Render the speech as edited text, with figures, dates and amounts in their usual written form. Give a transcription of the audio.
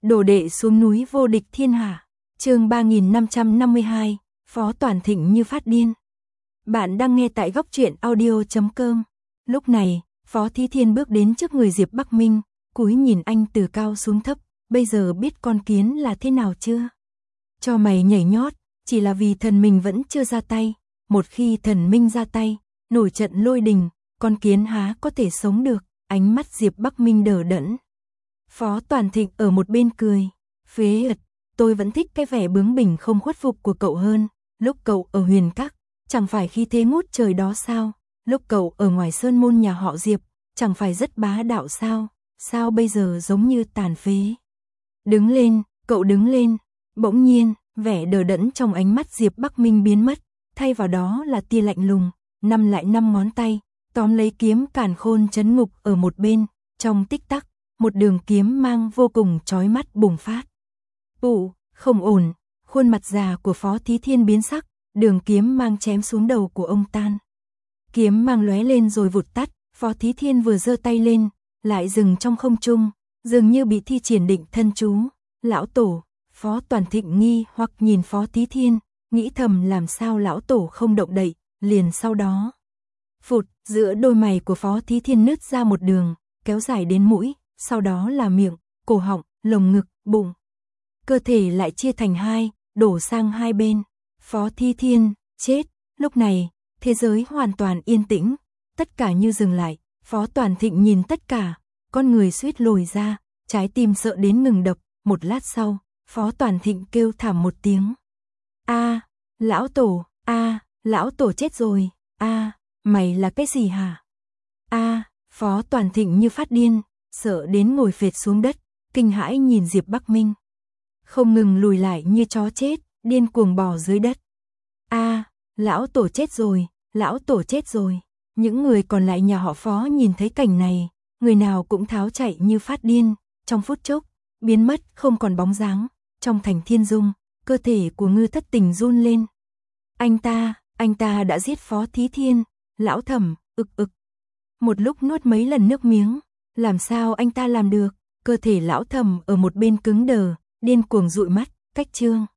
Đồ đệ xuống núi vô địch thiên hạ. Chương 3552, Phó Toàn Thịnh như phát điên. Bạn đang nghe tại góc truyện audio.com. Lúc này, Phó Thí Thiên bước đến trước người Diệp Bắc Minh, cúi nhìn anh từ cao xuống thấp, bây giờ biết con kiến là thế nào chưa? Cho mày nhảy nhót, chỉ là vì thần mình vẫn chưa ra tay, một khi thần minh ra tay, nổi trận lôi đình, con kiến há có thể sống được. Ánh mắt Diệp Bắc Minh đờ đẫn. Phó Toàn Thịnh ở một bên cười, phế ật, tôi vẫn thích cái vẻ bướng bỉnh không khuất phục của cậu hơn, lúc cậu ở Huyền Các, chẳng phải khí thế ngút trời đó sao, lúc cậu ở ngoài sơn môn nhà họ Diệp, chẳng phải rất bá đạo sao, sao bây giờ giống như tàn phế. Đứng lên, cậu đứng lên, bỗng nhiên, vẻ đờ đẫn trong ánh mắt Diệp Bắc Minh biến mất, thay vào đó là tia lạnh lùng, nắm lại 5 ngón tay, tóm lấy kiếm càn khôn trấn ngục ở một bên, trong tích tắc, một đường kiếm mang vô cùng chói mắt bùng phát. Không ổn, khuôn mặt già của Phó Thí Thiên biến sắc, đường kiếm mang chém xuống đầu của ông tan. Kiếm mang lóe lên rồi vụt tắt, Phó Thí Thiên vừa giơ tay lên, lại dừng trong không trung, dường như bị thi triển định thân chú. Lão tổ, Phó Toàn Thịnh nghi hoặc nhìn Phó Thí Thiên, nghĩ thầm làm sao lão tổ không động đậy, liền sau đó. Phụt, giữa đôi mày của Phó Thí Thiên nứt ra một đường, kéo dài đến mũi, sau đó là miệng, cổ họng, lồng ngực, bụng. Cơ thể lại chia thành hai, đổ sang hai bên. Phó Thí Thiên, chết. Lúc này, thế giới hoàn toàn yên tĩnh, tất cả như dừng lại. Phó Toàn Thịnh nhìn tất cả, con người suýt lồi ra, trái tim sợ đến ngừng đập. Một lát sau, Phó Toàn Thịnh kêu thảm một tiếng. Lão tổ, lão tổ chết rồi, mày là cái gì hả? Phó Toàn Thịnh như phát điên, sợ đến ngồi phệt xuống đất, kinh hãi nhìn Diệp Bắc Minh. Không ngừng lùi lại như chó chết, điên cuồng bò dưới đất. Lão tổ chết rồi, lão tổ chết rồi. Những người còn lại nhà họ Phó nhìn thấy cảnh này, người nào cũng tháo chạy như phát điên, trong phút chốc, biến mất không còn bóng dáng. Trong thành Thiên Dung, cơ thể của Ngư Thất Tình run lên. Anh ta đã giết Phó Thí Thiên, lão thẩm, ực. Một lúc nuốt mấy lần nước miếng, làm sao anh ta làm được? Cơ thể lão thẩm ở một bên cứng đờ, điên cuồng dụi mắt, cách chương.